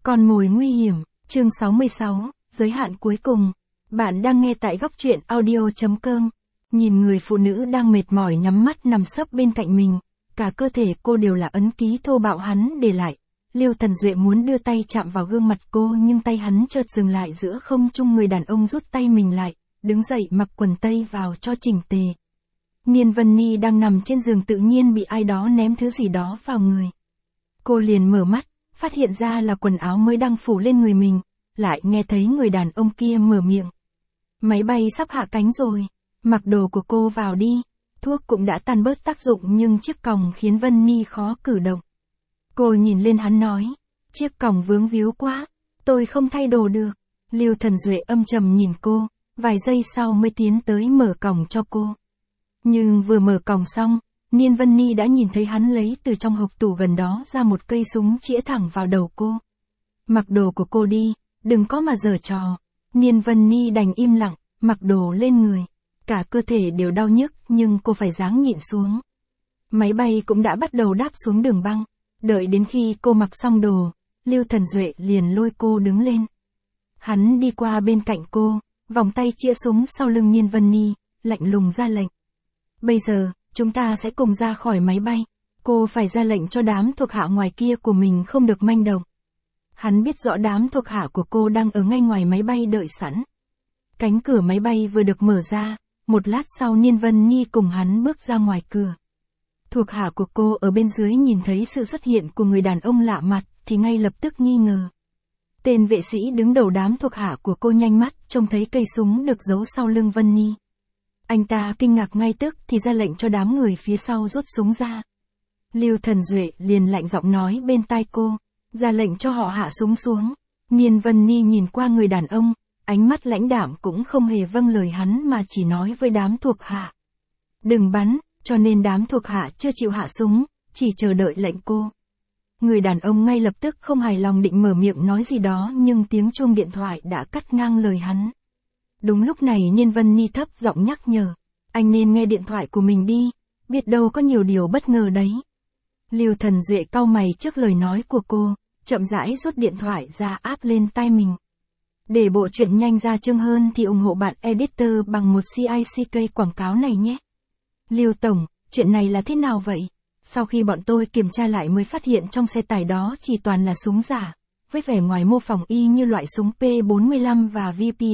Con mồi nguy hiểm, chương 66, giới hạn cuối cùng. Bạn đang nghe tại góc truyện audio.com. Nhìn người phụ nữ đang mệt mỏi nhắm mắt nằm sấp bên cạnh mình, cả cơ thể cô đều là ấn ký thô bạo hắn để lại. Liêu Thần Duệ muốn đưa tay chạm vào gương mặt cô nhưng tay hắn chợt dừng lại giữa không trung. Người đàn ông rút tay mình lại, đứng dậy mặc quần tây vào cho chỉnh tề. Niên Vân Ni đang nằm trên giường tự nhiên bị ai đó ném thứ gì đó vào người. Cô liền mở mắt, phát hiện ra là quần áo mới đang phủ lên người mình, lại nghe thấy người đàn ông kia mở miệng. Máy bay sắp hạ cánh rồi, mặc đồ của cô vào đi. Thuốc cũng đã tan bớt tác dụng nhưng chiếc còng khiến Vân Ni khó cử động. Cô nhìn lên hắn nói, chiếc còng vướng víu quá, tôi không thay đồ được. Liêu Thần Duệ âm trầm nhìn cô, vài giây sau mới tiến tới mở còng cho cô. Nhưng vừa mở còng xong, Niên Vân Ni đã nhìn thấy hắn lấy từ trong hộc tủ gần đó ra một cây súng chĩa thẳng vào đầu cô. Mặc đồ của cô đi, đừng có mà giở trò. Niên Vân Ni đành im lặng, mặc đồ lên người. Cả cơ thể đều đau nhức nhưng cô phải ráng nhịn xuống. Máy bay cũng đã bắt đầu đáp xuống đường băng. Đợi đến khi cô mặc xong đồ, Liêu Thần Duệ liền lôi cô đứng lên. Hắn đi qua bên cạnh cô, vòng tay chĩa súng sau lưng Niên Vân Ni, lạnh lùng ra lệnh. Bây giờ, chúng ta sẽ cùng ra khỏi máy bay. Cô phải ra lệnh cho đám thuộc hạ ngoài kia của mình không được manh động. Hắn biết rõ đám thuộc hạ của cô đang ở ngay ngoài máy bay đợi sẵn. Cánh cửa máy bay vừa được mở ra, một lát sau Niên Vân Ni cùng hắn bước ra ngoài cửa. Thuộc hạ của cô ở bên dưới nhìn thấy sự xuất hiện của người đàn ông lạ mặt thì ngay lập tức nghi ngờ. Tên vệ sĩ đứng đầu đám thuộc hạ của cô nhanh mắt trông thấy cây súng được giấu sau lưng Vân Ni. Anh ta kinh ngạc ngay tức thì ra lệnh cho đám người phía sau rút súng ra. Liêu Thần Duệ liền lạnh giọng nói bên tai cô, ra lệnh cho họ hạ súng xuống. Niên Vân Ni nhìn qua người đàn ông, ánh mắt lãnh đạm cũng không hề vâng lời hắn mà chỉ nói với đám thuộc hạ. Đừng bắn, cho nên đám thuộc hạ chưa chịu hạ súng, chỉ chờ đợi lệnh cô. Người đàn ông ngay lập tức không hài lòng định mở miệng nói gì đó nhưng tiếng chuông điện thoại đã cắt ngang lời hắn. Đúng lúc này Niên Vân Ni thấp giọng nhắc nhở, anh nên nghe điện thoại của mình đi, biết đâu có nhiều điều bất ngờ đấy. Liêu Thần Duệ cau mày trước lời nói của cô, chậm rãi rút điện thoại ra áp lên tai mình. Để bộ truyện nhanh ra chương hơn thì ủng hộ bạn editor bằng một CICK quảng cáo này nhé. Liêu Tổng, chuyện này là thế nào vậy? Sau khi bọn tôi kiểm tra lại mới phát hiện trong xe tải đó chỉ toàn là súng giả, với vẻ ngoài mô phỏng y như loại súng P45 và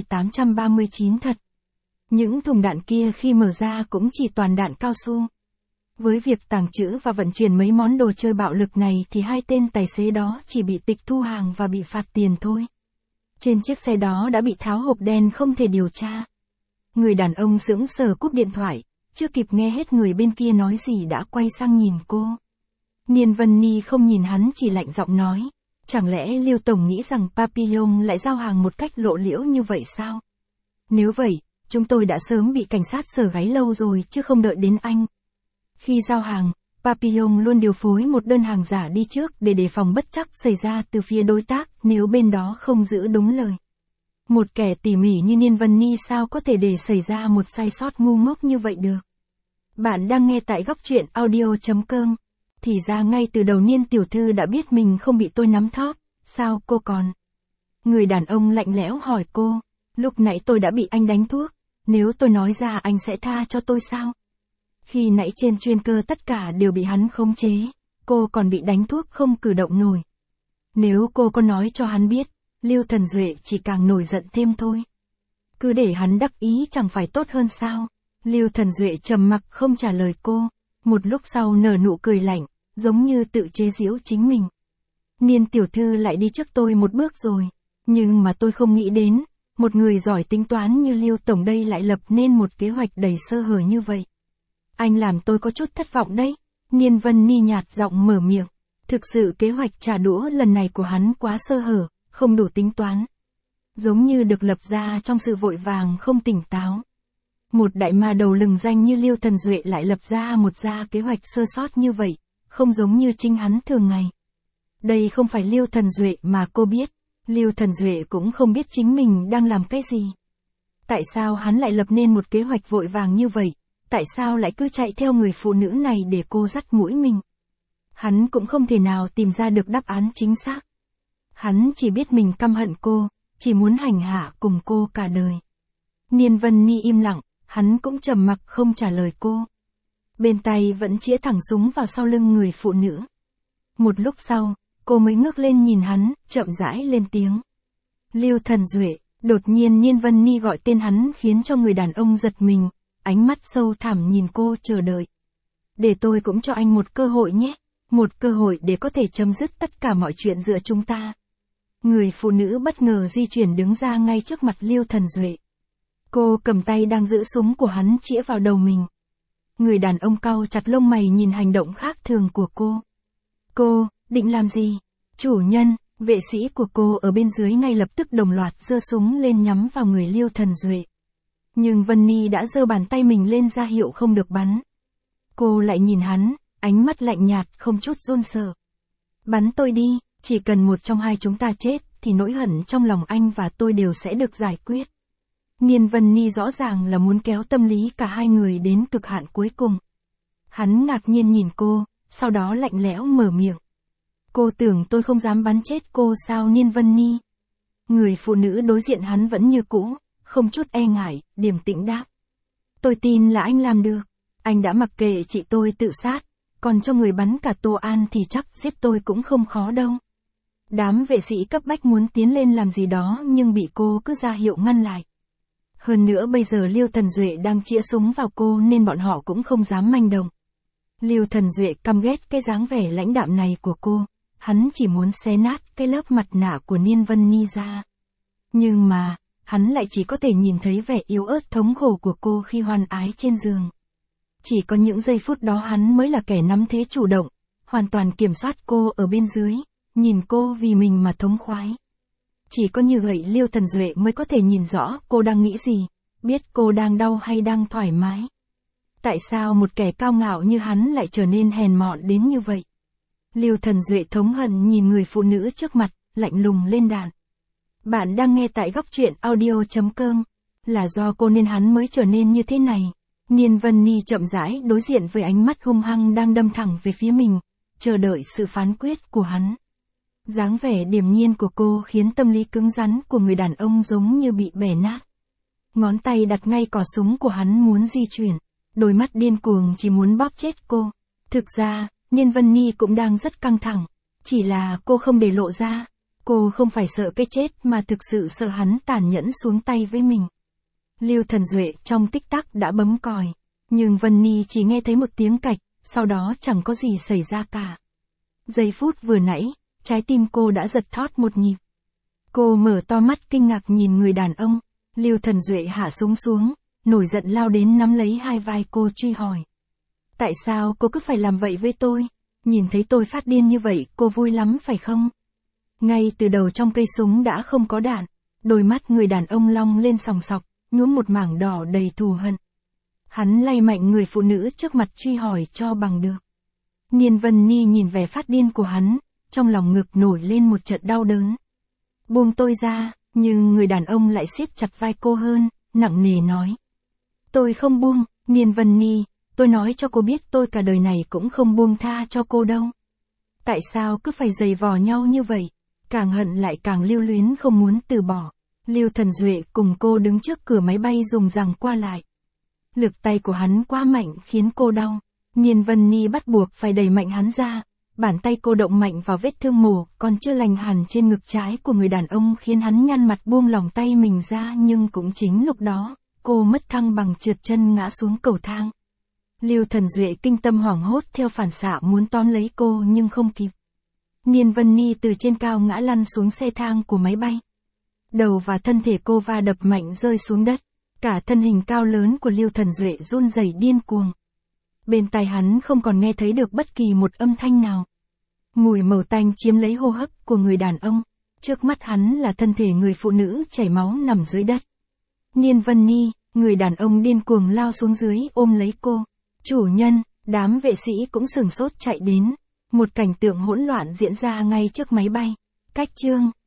VP839 thật. Những thùng đạn kia khi mở ra cũng chỉ toàn đạn cao su. Với việc tàng trữ và vận chuyển mấy món đồ chơi bạo lực này thì hai tên tài xế đó chỉ bị tịch thu hàng và bị phạt tiền thôi. Trên chiếc xe đó đã bị tháo hộp đen không thể điều tra. Người đàn ông sững sờ cúp điện thoại, chưa kịp nghe hết người bên kia nói gì đã quay sang nhìn cô. Niên Vân Ni không nhìn hắn chỉ lạnh giọng nói, chẳng lẽ Liêu Tổng nghĩ rằng Papillon lại giao hàng một cách lộ liễu như vậy sao? Nếu vậy, chúng tôi đã sớm bị cảnh sát sờ gáy lâu rồi chứ không đợi đến anh. Khi giao hàng, Papillon luôn điều phối một đơn hàng giả đi trước để đề phòng bất trắc xảy ra từ phía đối tác nếu bên đó không giữ đúng lời. Một kẻ tỉ mỉ như Niên Vân Ni sao có thể để xảy ra một sai sót ngu ngốc như vậy được. Bạn đang nghe tại góc truyện audio.com. Thì ra ngay từ đầu Niên tiểu thư đã biết mình không bị tôi nắm thóp, sao cô còn? Người đàn ông lạnh lẽo hỏi cô, lúc nãy tôi đã bị anh đánh thuốc, nếu tôi nói ra anh sẽ tha cho tôi sao? Khi nãy trên chuyên cơ tất cả đều bị hắn khống chế, cô còn bị đánh thuốc không cử động nổi. Nếu cô có nói cho hắn biết, Liêu Thần Duệ chỉ càng nổi giận thêm thôi. Cứ để hắn đắc ý chẳng phải tốt hơn sao? Liêu Thần Duệ trầm mặc không trả lời cô, một lúc sau nở nụ cười lạnh, giống như tự chế giễu chính mình. Niên tiểu thư lại đi trước tôi một bước rồi, nhưng mà tôi không nghĩ đến, một người giỏi tính toán như Liêu Tổng đây lại lập nên một kế hoạch đầy sơ hở như vậy. Anh làm tôi có chút thất vọng đấy. Niên Vân Ni nhạt giọng mở miệng. Thực sự kế hoạch trả đũa lần này của hắn quá sơ hở, không đủ tính toán. Giống như được lập ra trong sự vội vàng không tỉnh táo. Một đại ma đầu lừng danh như Liêu Thần Duệ lại lập ra một kế hoạch sơ sót như vậy, không giống như chính hắn thường ngày. Đây không phải Liêu Thần Duệ mà cô biết. Liêu Thần Duệ cũng không biết chính mình đang làm cái gì. Tại sao hắn lại lập nên một kế hoạch vội vàng như vậy? Tại sao lại cứ chạy theo người phụ nữ này để cô dắt mũi mình? Hắn cũng không thể nào tìm ra được đáp án chính xác. Hắn chỉ biết mình căm hận cô, chỉ muốn hành hạ cùng cô cả đời. Niên Vân Ni im lặng, hắn cũng trầm mặc không trả lời cô. Bên tay vẫn chĩa thẳng súng vào sau lưng người phụ nữ. Một lúc sau, cô mới ngước lên nhìn hắn, chậm rãi lên tiếng. Lưu Thần Duệ. Đột nhiên Niên Vân Ni gọi tên hắn khiến cho người đàn ông giật mình, ánh mắt sâu thẳm nhìn cô chờ đợi. Để tôi cũng cho anh một cơ hội nhé, một cơ hội để có thể chấm dứt tất cả mọi chuyện giữa chúng ta. Người phụ nữ bất ngờ di chuyển đứng ra ngay trước mặt Lưu Thần Duệ. Cô cầm tay đang giữ súng của hắn chĩa vào đầu mình. Người đàn ông cau chặt lông mày nhìn hành động khác thường của cô. Cô, định làm gì? Chủ nhân, vệ sĩ của cô ở bên dưới ngay lập tức đồng loạt giơ súng lên nhắm vào người Lưu Thần Duệ. Nhưng Vân Ni đã giơ bàn tay mình lên ra hiệu không được bắn. Cô lại nhìn hắn, ánh mắt lạnh nhạt không chút run sợ. Bắn tôi đi, chỉ cần một trong hai chúng ta chết, thì nỗi hận trong lòng anh và tôi đều sẽ được giải quyết. Niên Vân Ni rõ ràng là muốn kéo tâm lý cả hai người đến cực hạn cuối cùng. Hắn ngạc nhiên nhìn cô, sau đó lạnh lẽo mở miệng. Cô tưởng tôi không dám bắn chết cô sao Niên Vân Ni? Người phụ nữ đối diện hắn vẫn như cũ, không chút e ngại, điềm tĩnh đáp. Tôi tin là anh làm được. Anh đã mặc kệ chị tôi tự sát, còn cho người bắn cả Tô An thì chắc giết tôi cũng không khó đâu. Đám vệ sĩ cấp bách muốn tiến lên làm gì đó nhưng bị cô cứ ra hiệu ngăn lại. Hơn nữa bây giờ Lưu Thần Duệ đang chĩa súng vào cô nên bọn họ cũng không dám manh động. Lưu Thần Duệ căm ghét cái dáng vẻ lãnh đạm này của cô, hắn chỉ muốn xé nát cái lớp mặt nạ của Niên Vân Ni ra. Nhưng mà, hắn lại chỉ có thể nhìn thấy vẻ yếu ớt thống khổ của cô khi hoan ái trên giường. Chỉ có những giây phút đó hắn mới là kẻ nắm thế chủ động, hoàn toàn kiểm soát cô ở bên dưới, nhìn cô vì mình mà thống khoái. Chỉ có như vậy Lưu Thần Duệ mới có thể nhìn rõ cô đang nghĩ gì, biết cô đang đau hay đang thoải mái. Tại sao một kẻ cao ngạo như hắn lại trở nên hèn mọn đến như vậy? Lưu Thần Duệ thống hận nhìn người phụ nữ trước mặt, lạnh lùng lên đạn. Bạn đang nghe tại góc truyện audio.com. Là do cô nên hắn mới trở nên như thế này. Niên Vân Ni chậm rãi đối diện với ánh mắt hung hăng đang đâm thẳng về phía mình, chờ đợi sự phán quyết của hắn. Dáng vẻ điềm nhiên của cô khiến tâm lý cứng rắn của người đàn ông giống như bị bẻ nát. Ngón tay đặt ngay cò súng của hắn muốn di chuyển, đôi mắt điên cuồng chỉ muốn bóp chết cô. Thực ra, Niên Vân Ni cũng đang rất căng thẳng, chỉ là cô không để lộ ra. Cô không phải sợ cái chết mà thực sự sợ hắn tàn nhẫn xuống tay với mình. Lưu Thần Duệ trong tích tắc đã bấm còi, nhưng Vân Ni chỉ nghe thấy một tiếng cạch, sau đó chẳng có gì xảy ra cả. Giây phút vừa nãy, trái tim cô đã giật thót một nhịp. Cô mở to mắt kinh ngạc nhìn người đàn ông. Lưu Thần Duệ hạ súng xuống, nổi giận lao đến nắm lấy hai vai cô truy hỏi. Tại sao cô cứ phải làm vậy với tôi? Nhìn thấy tôi phát điên như vậy cô vui lắm phải không? Ngay từ đầu trong cây súng đã không có đạn, đôi mắt người đàn ông long lên sòng sọc, nhuốm một mảng đỏ đầy thù hận. Hắn lay mạnh người phụ nữ trước mặt truy hỏi cho bằng được. Niên Vân Ni nhìn vẻ phát điên của hắn, trong lòng ngực nổi lên một trận đau đớn. Buông tôi ra, nhưng người đàn ông lại siết chặt vai cô hơn, nặng nề nói. Tôi không buông, Niên Vân Ni, tôi nói cho cô biết tôi cả đời này cũng không buông tha cho cô đâu. Tại sao cứ phải giày vò nhau như vậy? Càng hận lại càng lưu luyến không muốn từ bỏ. Lưu Thần Duệ cùng cô đứng trước cửa máy bay dùng rằng qua lại. Lực tay của hắn quá mạnh khiến cô đau. Niên Vân Ni bắt buộc phải đẩy mạnh hắn ra. Bàn tay cô động mạnh vào vết thương mổ còn chưa lành hẳn trên ngực trái của người đàn ông khiến hắn nhăn mặt buông lòng tay mình ra, nhưng cũng chính lúc đó, cô mất thăng bằng trượt chân ngã xuống cầu thang. Lưu Thần Duệ kinh tâm hoảng hốt theo phản xạ muốn tóm lấy cô nhưng không kịp. Niên Vân Ni từ trên cao ngã lăn xuống xe thang của máy bay. Đầu và thân thể cô va đập mạnh rơi xuống đất. Cả thân hình cao lớn của Lưu Thần Duệ run rẩy điên cuồng. Bên tai hắn không còn nghe thấy được bất kỳ một âm thanh nào. Mùi màu tanh chiếm lấy hô hấp của người đàn ông. Trước mắt hắn là thân thể người phụ nữ chảy máu nằm dưới đất. Niên Vân Ni, người đàn ông điên cuồng lao xuống dưới ôm lấy cô. Chủ nhân, đám vệ sĩ cũng sửng sốt chạy đến. Một cảnh tượng hỗn loạn diễn ra ngay trước máy bay. Cách chương